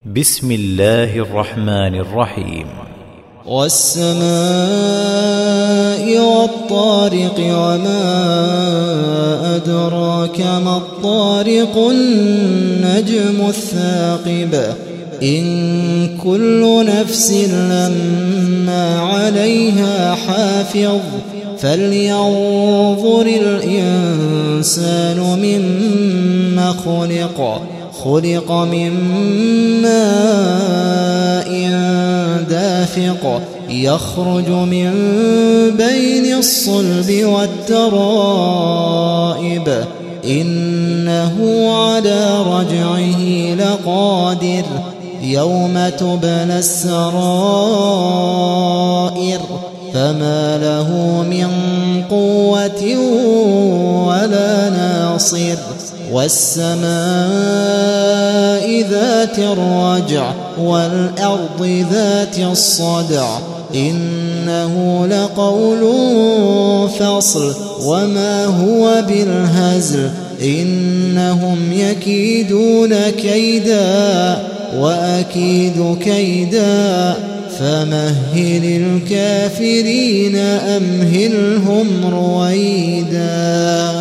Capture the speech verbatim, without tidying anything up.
بسم الله الرحمن الرحيم. والسماء والطارق وما أدراك ما الطارق النجم الثاقب إن كل نفس لما عليها حافظ فلينظر الإنسان مما خلق خلق من ماء دافق يخرج من بين الصلب والترائب إنه على رجعه لقادر يوم تبلى السرائر فما له من قوة ولا ناصر والسماء ذات الرجع والأرض ذات الصدع إنه لقول فصل وما هو بالهزل إنهم يكيدون كيدا وأكيد كيدا فمهل الكافرين أمهلهم رويدا.